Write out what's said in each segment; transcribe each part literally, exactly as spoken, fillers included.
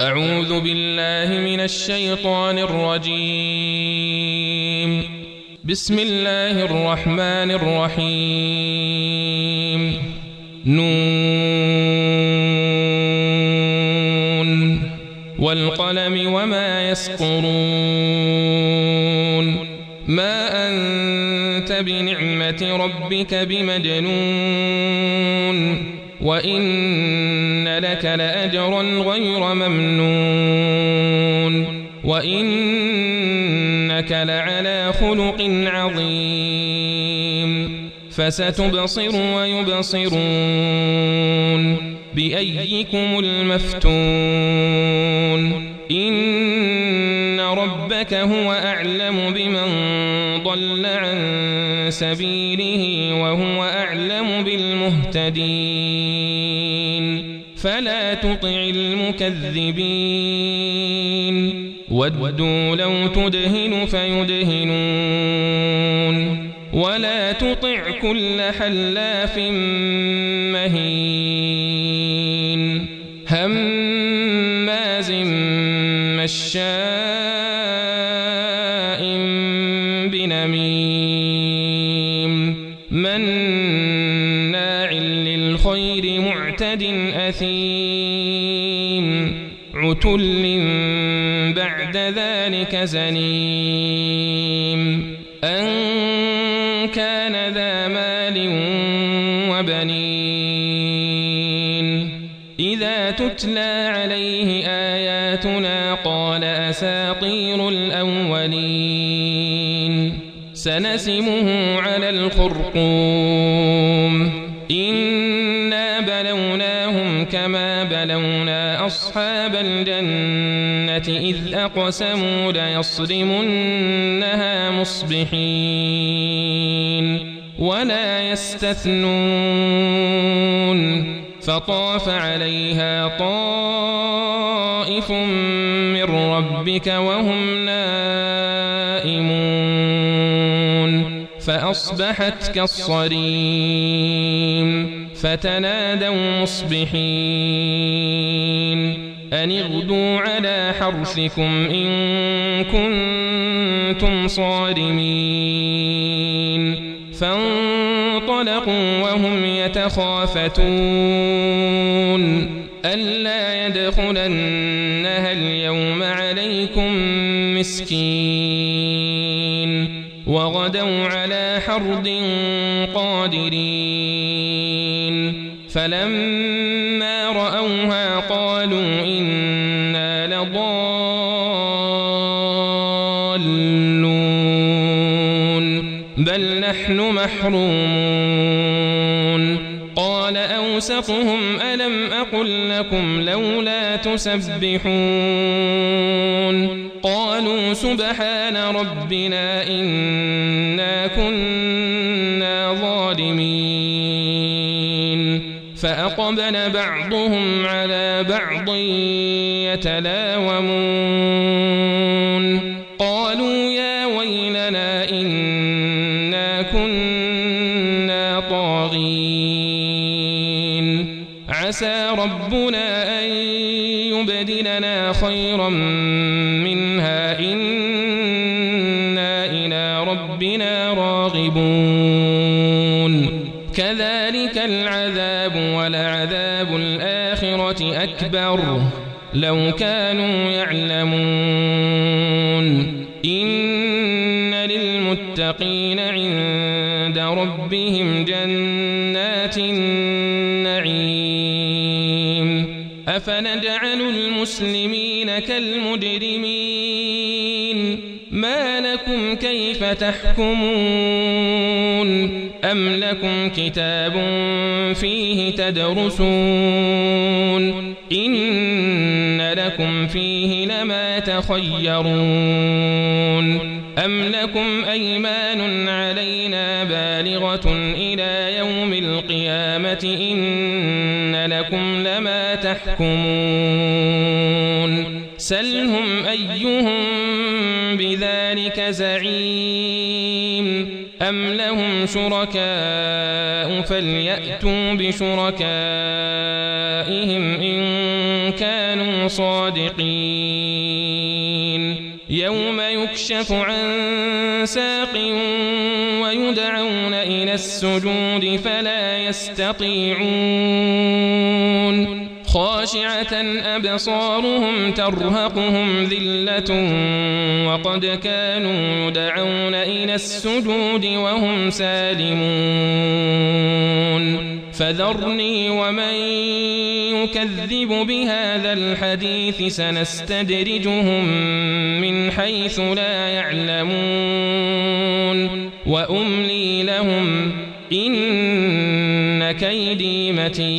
أعوذ بالله من الشيطان الرجيم. بسم الله الرحمن الرحيم. نون والقلم وما يسطرون. ما أنت بنعمة ربك بمجنون وإن لك لأجرا غير ممنون وإنك لعلى خلق عظيم. فستبصر ويبصرون بأيكم المفتون. إن ربك هو أعلم بمن ضل عن سبيله وهو أعلم بالمهتدين. فلا تطع المكذبين ودوا لو تدهن فيدهنون ولا تطع كل حلاف مهين هماز مشاء بنميم مناع للخير معتد أثيم عتل بعد ذلك زنيم أن كان ذا مال وبنين. إذا تتلى عليه آياتنا قال أساطير الأولين. سنسمه على الخرطوم. إنا بلوناهم كما بلونا أصحاب الجنة إذ أقسموا ليصرمنها مصبحين ولا يستثنون. فطاف عليها طائف من ربك وهم نائمون فأصبحت كالصريم. فتنادوا مصبحين أن اغدوا على حرثكم إن كنتم صارمين. فانطلقوا وهم يتخافتون ألا يدخلنها اليوم عليكم مسكين. وغدوا على حرد قادرين. فلما رأوها قالوا إنا لضالون بل نحن محرومون. قال أوسطهم ألم أقل لكم لولا تسبحون. قالوا سبحان ربنا إنا كنا ظالمين. فأقبل بعضهم على بعض يتلاومون. قالوا يا ويلنا إنا كنا طاغين. عسى ربنا أن يبدلنا خيرا منها إنا إلى ربنا راغبون. كذلك العذاب ولعذاب الآخرة أكبر لو كانوا يعلمون. إن للمتقين عند ربهم جنات النعيم. أفنجعل المسلمين كالمجرمين ما لكم كيف تحكمون. أم لكم كتاب فيه تدرسون إن لكم فيه لما تخيرون. أم لكم أيمان علينا بالغة إلى يوم القيامة إن لكم لما تحكمون. سلهم أيهم بذلك زعيم. أم لهم شركاء فليأتوا بشركائهم آبائهم إن كانوا صادقين يوم يكشف عن ساق ويدعون إلى السجود فلا يستطيعون خاشعة أبصارهم ترهقهم ذلة وقد كانوا يدعون إلى السجود وهم سالمون فذرني ومن يكذب بهذا الحديث سنستدرجهم من حيث لا يعلمون وأملي لهم إن كيدي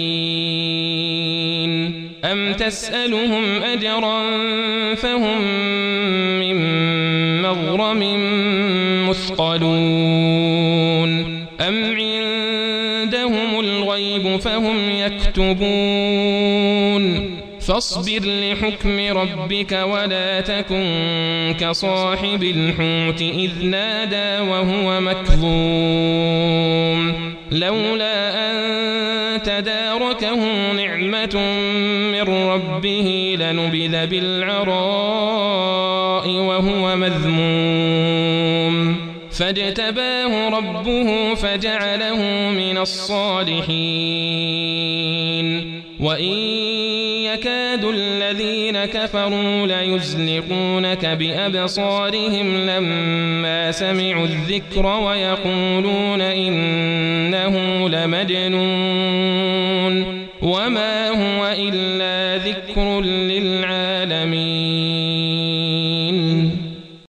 متين أم تسألهم أجرا فهم من مغرم مثقلون أم عندهم الغيب فهم يكتبون فاصبر لحكم ربك ولا تكن كصاحب الحوت إذ نادى وهو مكظوم لولا أن تداركه نعمة من ربه لنبذ بالعراء وهو مذموم فاجتباه ربه فجعله من الصالحين وإن يكاد الذين كفروا ليزلقونك بأبصارهم لما سمعوا الذكر ويقولون إنه لمجنون وما هو إلا ذكر للعالمين